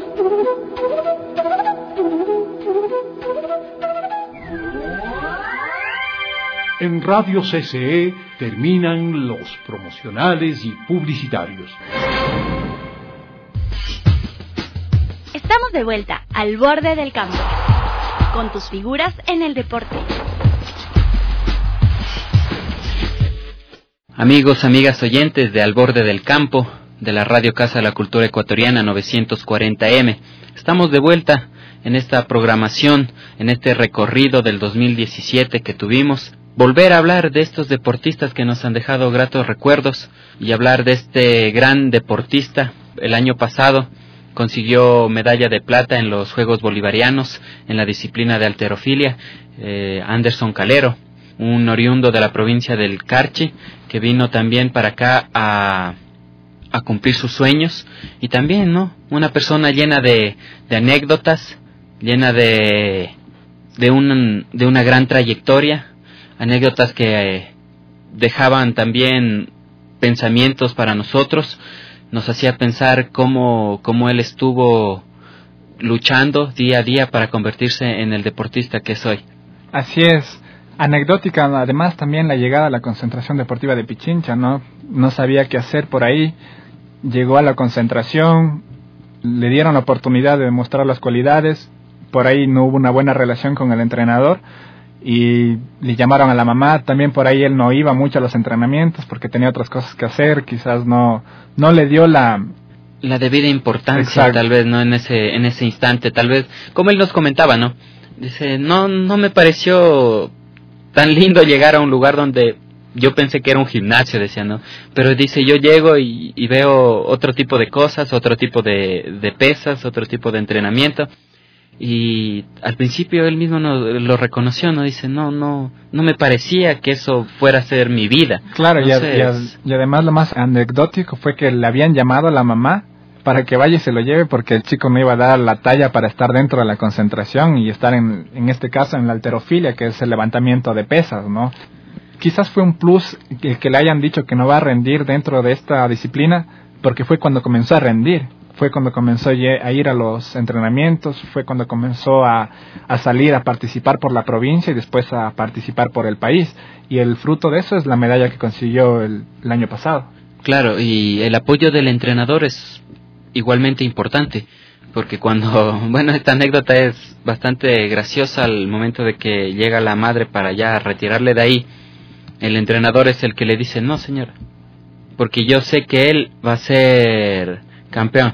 En Radio C C E terminan los promocionales y publicitarios. Estamos de vuelta al borde del campo, con tus figuras en el deporte. Amigos, amigas oyentes de Al Borde del Campo, de la Radio Casa de la Cultura Ecuatoriana novecientos cuarenta eme, estamos de vuelta en esta programación, en este recorrido del dos mil diecisiete que tuvimos. Volver a hablar de estos deportistas que nos han dejado gratos recuerdos y hablar de este gran deportista. El año pasado consiguió medalla de plata en los Juegos Bolivarianos en la disciplina de halterofilia, eh, Anderson Calero, un oriundo de la provincia del Carchi, que vino también para acá a, a cumplir sus sueños, y también, ¿no?, una persona llena de, de anécdotas, llena de, de, un, de una gran trayectoria, anécdotas que eh, dejaban también pensamientos para nosotros, nos hacía pensar cómo, cómo él estuvo luchando día a día para convertirse en el deportista que es hoy. Así es. Anecdótica, además, también la llegada a la concentración deportiva de Pichincha, ¿no? No sabía qué hacer por ahí, llegó a la concentración, le dieron la oportunidad de demostrar las cualidades, por ahí no hubo una buena relación con el entrenador, y le llamaron a la mamá. También por ahí él no iba mucho a los entrenamientos porque tenía otras cosas que hacer, quizás no no le dio la la debida importancia. Exacto. Tal vez no en ese en ese instante, tal vez como él nos comentaba, ¿no? Dice, no no me pareció tan lindo llegar a un lugar donde yo pensé que era un gimnasio, decía, ¿no? Pero dice, yo llego y, y veo otro tipo de cosas, otro tipo de, de pesas, otro tipo de entrenamiento. Y al principio él mismo no, lo reconoció, ¿no? Dice, no, no, no me parecía que eso fuera a ser mi vida. Claro, Entonces, y, y, y además lo más anecdótico fue que le habían llamado a la mamá para que vaya y se lo lleve porque el chico no iba a dar la talla para estar dentro de la concentración y estar en, en este caso en la halterofilia, que es el levantamiento de pesas, ¿no? Quizás fue un plus el que le hayan dicho que no va a rendir dentro de esta disciplina, porque fue cuando comenzó a rendir, fue cuando comenzó a ir a los entrenamientos, fue cuando comenzó a, a salir a participar por la provincia y después a participar por el país. Y el fruto de eso es la medalla que consiguió el, el año pasado. Claro, y el apoyo del entrenador es igualmente importante, porque cuando, bueno, esta anécdota es bastante graciosa al momento de que llega la madre para ya retirarle de ahí. El entrenador es el que le dice, no señora, porque yo sé que él va a ser campeón.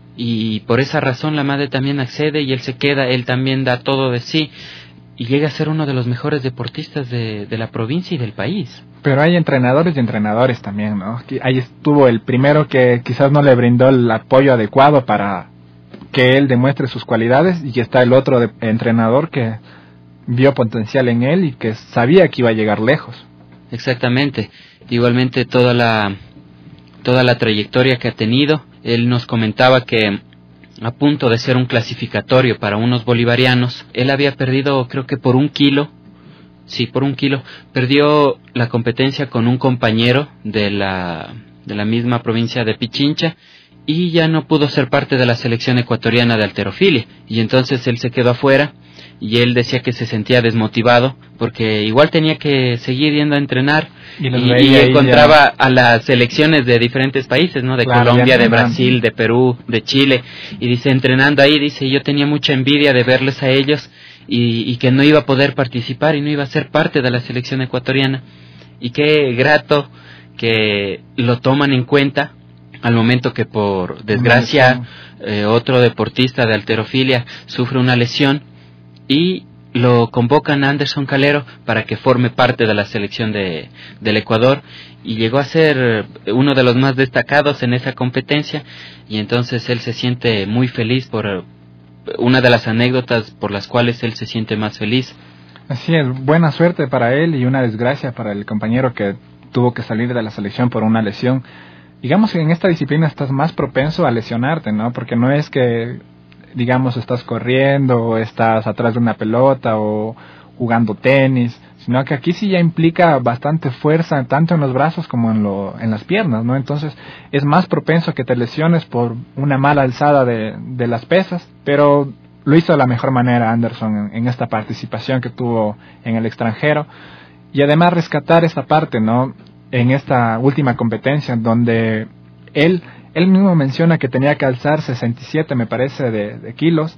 Y por esa razón la madre también accede y él se queda, él también da todo de sí. Y llega a ser uno de los mejores deportistas de, de la provincia y del país. Pero hay entrenadores y entrenadores también, ¿no? Ahí estuvo el primero que quizás no le brindó el apoyo adecuado para que él demuestre sus cualidades. Y está el otro de, entrenador que vio potencial en él y que sabía que iba a llegar lejos. Exactamente. Igualmente toda la toda la trayectoria que ha tenido. Él nos comentaba que a punto de ser un clasificatorio para unos bolivarianos, él había perdido, creo que por un kilo, sí, por un kilo, perdió la competencia con un compañero de la de la misma provincia de Pichincha y ya no pudo ser parte de la selección ecuatoriana de halterofilia. Y entonces él se quedó afuera. Y él decía que se sentía desmotivado porque igual tenía que seguir yendo a entrenar y, y, y encontraba ya a las selecciones de diferentes países, ¿no? De claro, Colombia, de Brasil, de Perú, de Chile. Y dice, entrenando ahí, dice, yo tenía mucha envidia de verles a ellos y, y que no iba a poder participar y no iba a ser parte de la selección ecuatoriana. Y qué grato que lo toman en cuenta al momento que por desgracia eh, otro deportista de halterofilia sufre una lesión. Y lo convocan a Anderson Calero para que forme parte de la selección de, del Ecuador y llegó a ser uno de los más destacados en esa competencia y entonces él se siente muy feliz por una de las anécdotas por las cuales él se siente más feliz. Así es, buena suerte para él y una desgracia para el compañero que tuvo que salir de la selección por una lesión. Digamos que en esta disciplina estás más propenso a lesionarte, ¿no? Porque no es que digamos, estás corriendo o estás atrás de una pelota o jugando tenis, sino que aquí sí ya implica bastante fuerza, tanto en los brazos como en, lo, en las piernas, ¿no? Entonces es más propenso a que te lesiones por una mala alzada de, de las pesas, pero lo hizo de la mejor manera Anderson en, en esta participación que tuvo en el extranjero y además rescatar esa parte, ¿no? En esta última competencia donde él Él mismo menciona que tenía que alzar sesenta y siete, me parece, de, de kilos,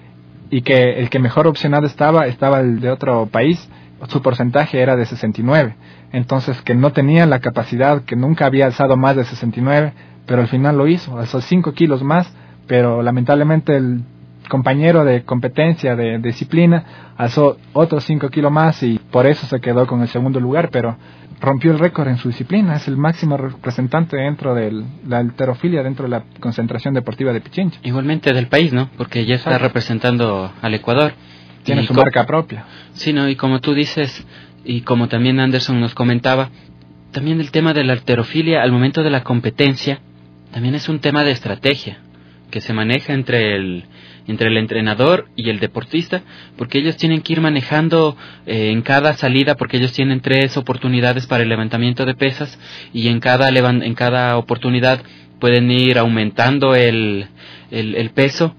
y que el que mejor opcionado estaba, estaba el de otro país, su porcentaje era de sesenta y nueve. Entonces, que no tenía la capacidad, que nunca había alzado más de sesenta y nueve, pero al final lo hizo, alzó cinco kilos más, pero lamentablemente el compañero de competencia, de, de disciplina, alzó otros cinco kilos más y por eso se quedó con el segundo lugar, pero rompió el récord en su disciplina, es el máximo representante dentro de la halterofilia, dentro de la concentración deportiva de Pichincha. Igualmente del país, ¿no? Porque ya está Exacto. representando al Ecuador. Tiene y su marca propia. Sí, ¿no? Y como tú dices, y como también Anderson nos comentaba, también el tema de la halterofilia al momento de la competencia, también es un tema de estrategia, que se maneja entre el entre el entrenador y el deportista, porque ellos tienen que ir manejando eh, en cada salida, porque ellos tienen tres oportunidades para el levantamiento de pesas y en cada levan- en cada oportunidad pueden ir aumentando el, el, el peso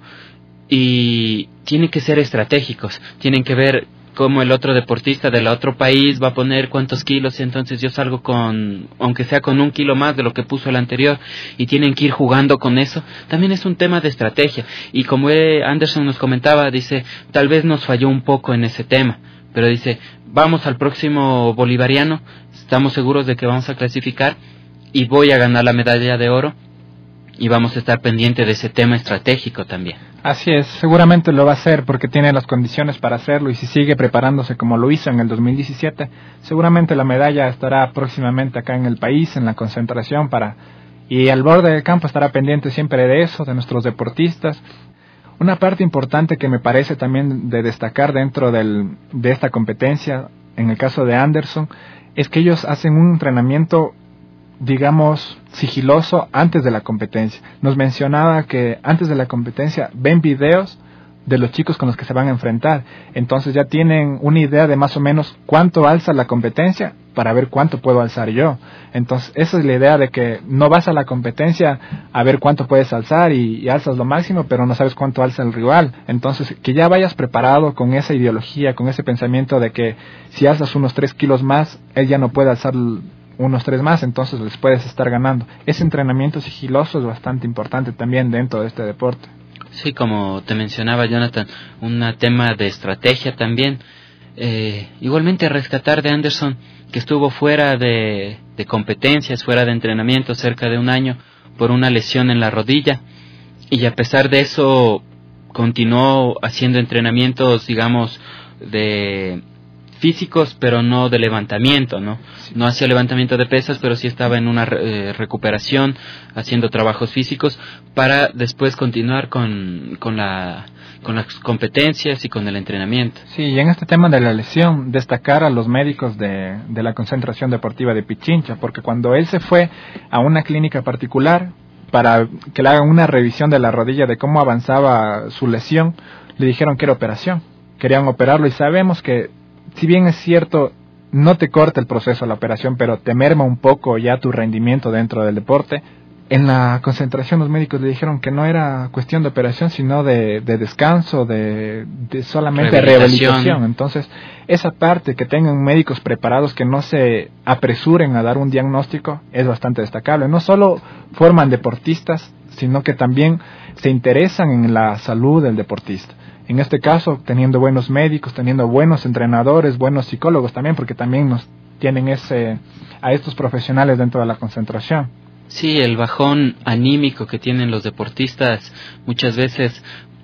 y tienen que ser estratégicos, tienen que ver cómo el otro deportista del otro país va a poner cuántos kilos y entonces yo salgo con, aunque sea con un kilo más de lo que puso el anterior y tienen que ir jugando con eso. También es un tema de estrategia y como Anderson nos comentaba, dice, tal vez nos falló un poco en ese tema, pero dice, vamos al próximo bolivariano, estamos seguros de que vamos a clasificar y voy a ganar la medalla de oro y vamos a estar pendiente de ese tema estratégico también. Así es, seguramente lo va a hacer porque tiene las condiciones para hacerlo y si sigue preparándose como lo hizo en el dos mil diecisiete, seguramente la medalla estará próximamente acá en el país, en la concentración para y al borde del campo estará pendiente siempre de eso, de nuestros deportistas. Una parte importante que me parece también de destacar dentro del, de esta competencia, en el caso de Anderson, es que ellos hacen un entrenamiento, digamos, sigiloso antes de la competencia. Nos mencionaba que antes de la competencia ven videos de los chicos con los que se van a enfrentar. Entonces ya tienen una idea de más o menos cuánto alza la competencia para ver cuánto puedo alzar yo. Entonces esa es la idea de que no vas a la competencia a ver cuánto puedes alzar y, y alzas lo máximo, pero no sabes cuánto alza el rival. Entonces que ya vayas preparado con esa ideología, con ese pensamiento de que si alzas unos tres kilos más, él ya no puede alzar unos tres más, entonces les puedes estar ganando. Ese entrenamiento sigiloso es bastante importante también dentro de este deporte. Sí, como te mencionaba Jonathan, un tema de estrategia también. Eh, igualmente rescatar de Anderson, que estuvo fuera de, de competencias, fuera de entrenamiento cerca de un año por una lesión en la rodilla, y a pesar de eso continuó haciendo entrenamientos, digamos, de físicos, pero no de levantamiento, ¿no? Sí. No hacía levantamiento de pesas, pero sí estaba en una eh, recuperación, haciendo trabajos físicos, para después continuar con, con, la, con las competencias y con el entrenamiento. Sí, y en este tema de la lesión, destacar a los médicos de, de la concentración deportiva de Pichincha, porque cuando él se fue a una clínica particular para que le hagan una revisión de la rodilla de cómo avanzaba su lesión, le dijeron que era operación, querían operarlo, y sabemos que si bien es cierto, no te corta el proceso de la operación, pero te merma un poco ya tu rendimiento dentro del deporte. En la concentración los médicos le dijeron que no era cuestión de operación, sino de, de descanso, de, de solamente rehabilitación. rehabilitación. Entonces, esa parte, que tengan médicos preparados que no se apresuren a dar un diagnóstico, es bastante destacable. No solo forman deportistas, sino que también se interesan en la salud del deportista. En este caso, teniendo buenos médicos, teniendo buenos entrenadores, buenos psicólogos también, porque también nos tienen ese a estos profesionales dentro de la concentración. Sí, el bajón anímico que tienen los deportistas muchas veces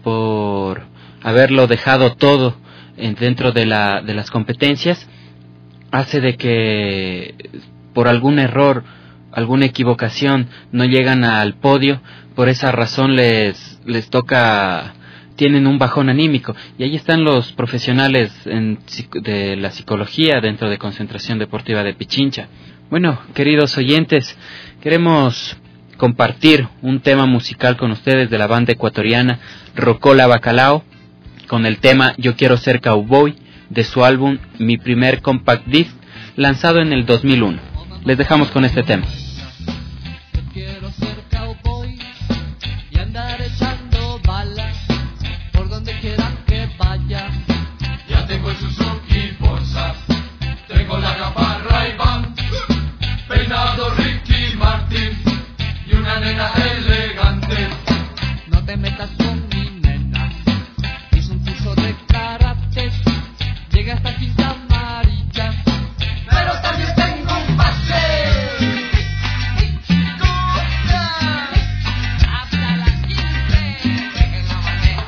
por haberlo dejado todo en, dentro de la de las competencias, hace de que por algún error, alguna equivocación, no llegan al podio. Por esa razón les les toca, tienen un bajón anímico, y ahí están los profesionales en, de la psicología dentro de Concentración Deportiva de Pichincha. Bueno, queridos oyentes, queremos compartir un tema musical con ustedes de la banda ecuatoriana Rocola Bacalao, con el tema Yo Quiero Ser Cowboy, de su álbum Mi Primer Compact Disc, lanzado en el dos mil uno. Les dejamos con este tema. Tengo la capa Ray-Ban, peinado Ricky Martin y una nena elegante. No te metas con mi nena, hizo un curso de karate, llega hasta quinta amarilla, pero también tengo un pase. hasta las quince, dejen la manera.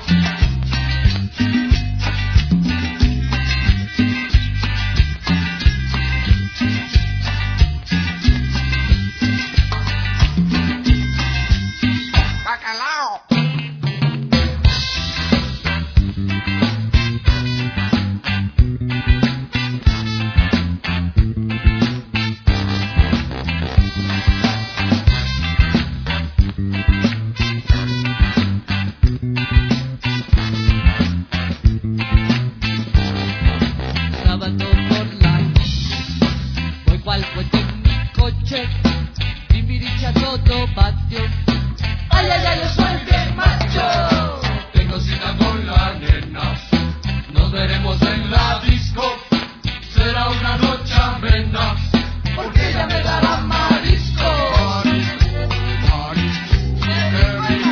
Sábado por la noche, voy cual coche en mi coche, timbiricha todo patio. Ay, ay, ay, yo soy bien macho. Tengo cita con la nena, nos veremos en la disco. Será una noche amena, porque ella me dará marisco. Marisco, marisco, qué rico.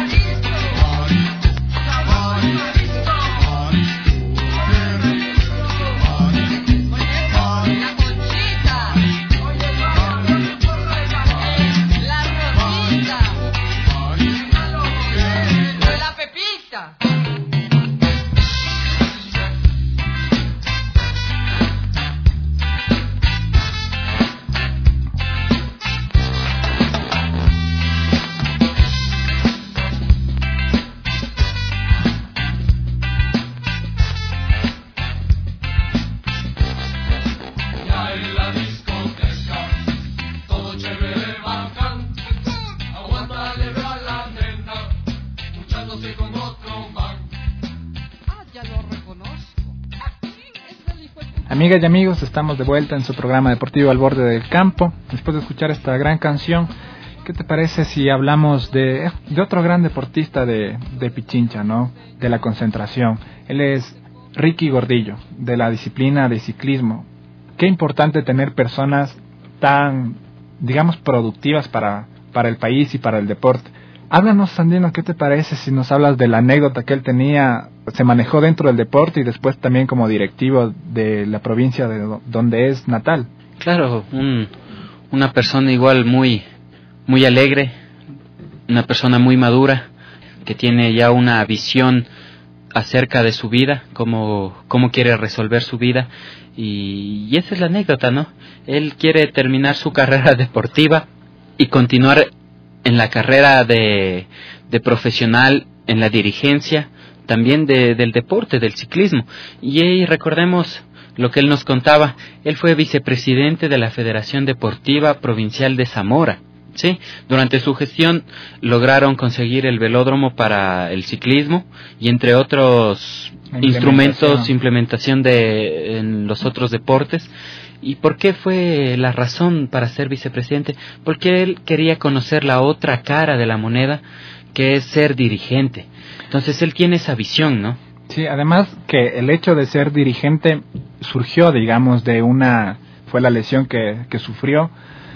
Marisco, marisco, marisco, qué rico. Marisco. Amigas y amigos, estamos de vuelta en su programa deportivo Al Borde del Campo. Después de escuchar esta gran canción, ¿qué te parece si hablamos de, de otro gran deportista de, de Pichincha, ¿no? De la concentración. Él es Ricky Gordillo, de la disciplina de ciclismo. Qué importante tener personas tan, digamos, productivas para, para el país y para el deporte. Háblanos, Sandino, ¿qué te parece si nos hablas de la anécdota que él tenía, se manejó dentro del deporte y después también como directivo de la provincia de donde es natal? Claro, un, una persona igual muy, muy alegre, una persona muy madura, que tiene ya una visión acerca de su vida, cómo, cómo quiere resolver su vida, y, y esa es la anécdota, ¿no? Él quiere terminar su carrera deportiva y continuar en la carrera de, de profesional, en la dirigencia, también de, del deporte, del ciclismo. Y ahí recordemos lo que él nos contaba. Él fue vicepresidente de la Federación Deportiva Provincial de Zamora, ¿sí? Durante su gestión lograron conseguir el velódromo para el ciclismo y entre otros instrumentos, implementación de en los otros deportes. ¿Y por qué fue la razón para ser vicepresidente? Porque él quería conocer la otra cara de la moneda, que es ser dirigente. Entonces él tiene esa visión, ¿no? Sí, además que el hecho de ser dirigente surgió, digamos, de una... fue la lesión que, que sufrió,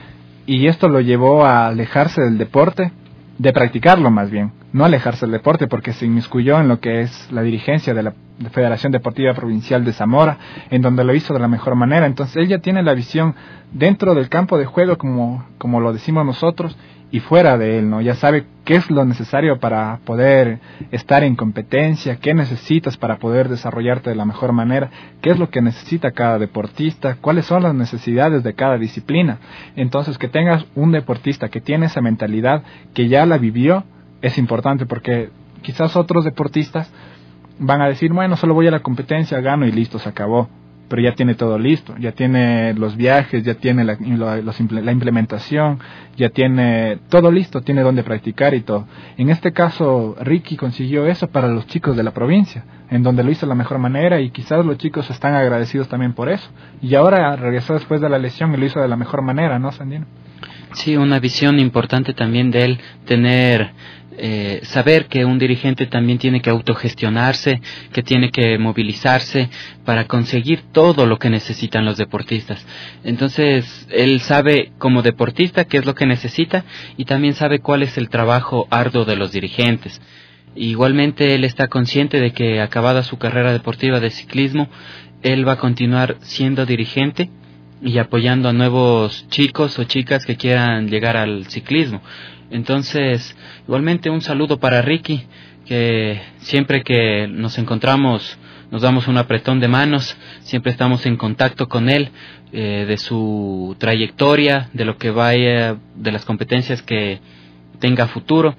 y esto lo llevó a alejarse del deporte, de practicarlo más bien, no alejarse del deporte, porque se inmiscuyó en lo que es la dirigencia de la Federación Deportiva Provincial de Zamora, en donde lo hizo de la mejor manera. Entonces él ya tiene la visión dentro del campo de juego, como, como lo decimos nosotros, y fuera de él, ¿no? Ya sabe qué es lo necesario para poder estar en competencia, qué necesitas para poder desarrollarte de la mejor manera, qué es lo que necesita cada deportista, cuáles son las necesidades de cada disciplina. Entonces, que tengas un deportista que tiene esa mentalidad, que ya la vivió, es importante, porque quizás otros deportistas van a decir, bueno, solo voy a la competencia, gano y listo, se acabó. Pero ya tiene todo listo, ya tiene los viajes, ya tiene la, la, los, la implementación, ya tiene todo listo, tiene donde practicar y todo. En este caso, Ricky consiguió eso para los chicos de la provincia, en donde lo hizo de la mejor manera, y quizás los chicos están agradecidos también por eso. Y ahora regresó después de la lesión y lo hizo de la mejor manera, ¿no, Sandino? Sí, una visión importante también de él, tener... Eh, saber que un dirigente también tiene que autogestionarse, que tiene que movilizarse para conseguir todo lo que necesitan los deportistas. Entonces, él sabe como deportista qué es lo que necesita y también sabe cuál es el trabajo arduo de los dirigentes. Igualmente, él está consciente de que acabada su carrera deportiva de ciclismo, él va a continuar siendo dirigente y apoyando a nuevos chicos o chicas que quieran llegar al ciclismo. Entonces, igualmente un saludo para Ricky, que siempre que nos encontramos nos damos un apretón de manos, siempre estamos en contacto con él, eh, de su trayectoria, de lo que vaya, de las competencias que tenga a futuro.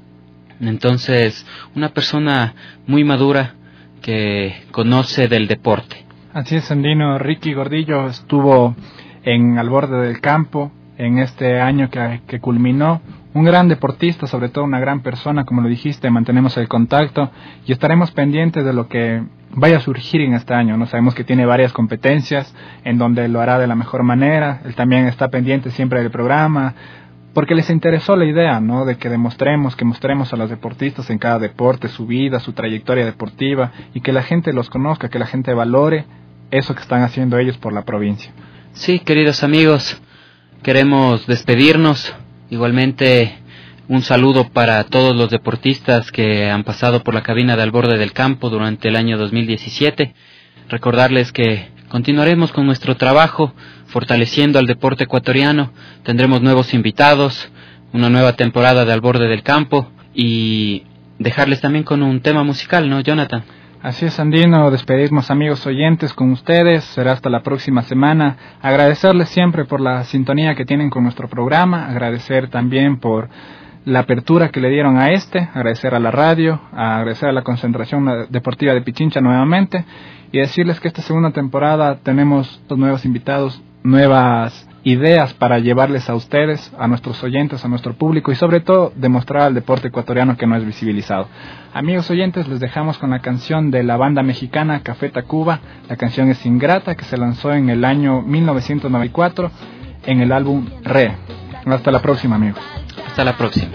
Entonces, una persona muy madura que conoce del deporte. Así es, Sandino. Ricky Gordillo estuvo en Al Borde del Campo en este año que, que culminó. Un gran deportista, sobre todo una gran persona, como lo dijiste, mantenemos el contacto y estaremos pendientes de lo que vaya a surgir en este año, ¿no? Sabemos que tiene varias competencias en donde lo hará de la mejor manera. Él también está pendiente siempre del programa, porque les interesó la idea, ¿no? De que demostremos, que mostremos a los deportistas en cada deporte su vida, su trayectoria deportiva, y que la gente los conozca, que la gente valore eso que están haciendo ellos por la provincia. Sí, queridos amigos, queremos despedirnos. Igualmente, un saludo para todos los deportistas que han pasado por la cabina de Al Borde del Campo durante el año dos mil diecisiete. Recordarles que continuaremos con nuestro trabajo, fortaleciendo al deporte ecuatoriano. Tendremos nuevos invitados, una nueva temporada de Al Borde del Campo, y dejarles también con un tema musical, ¿no, Jonathan? Así es, Sandino, despedirnos, amigos oyentes, con ustedes. Será hasta la próxima semana. Agradecerles siempre por la sintonía que tienen con nuestro programa, agradecer también por la apertura que le dieron a este, agradecer a la radio, agradecer a la Concentración Deportiva de Pichincha nuevamente, y decirles que esta segunda temporada tenemos dos nuevos invitados nuevas ideas para llevarles a ustedes, a nuestros oyentes, a nuestro público y sobre todo demostrar al deporte ecuatoriano que no es visibilizado. Amigos oyentes, les dejamos con la canción de la banda mexicana Café Tacuba. La canción es Ingrata, que se lanzó en el año mil novecientos noventa y cuatro en el álbum Re. Hasta la próxima, amigos. Hasta la próxima.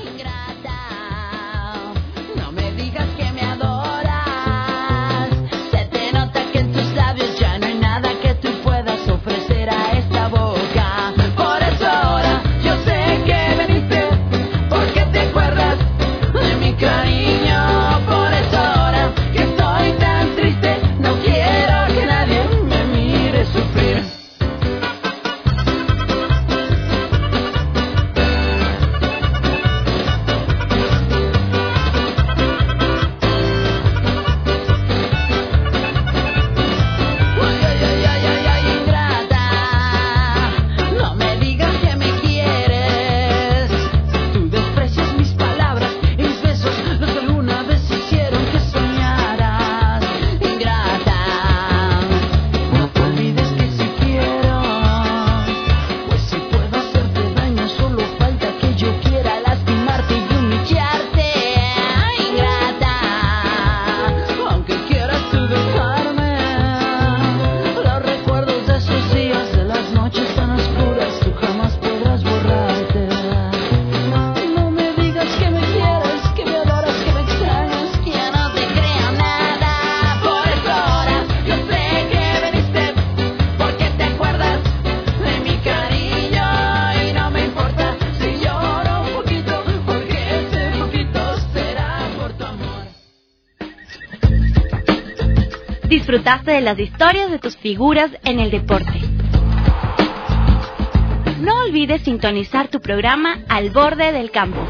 Disfrutaste de las historias de tus figuras en el deporte. No olvides sintonizar tu programa Al Borde del Campo.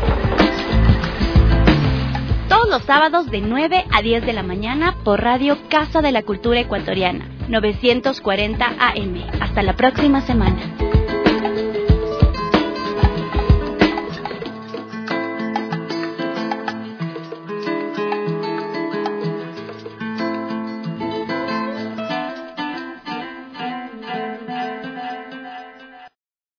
Todos los sábados de nueve a diez de la mañana por Radio Casa de la Cultura Ecuatoriana, novecientos cuarenta A M. Hasta la próxima semana.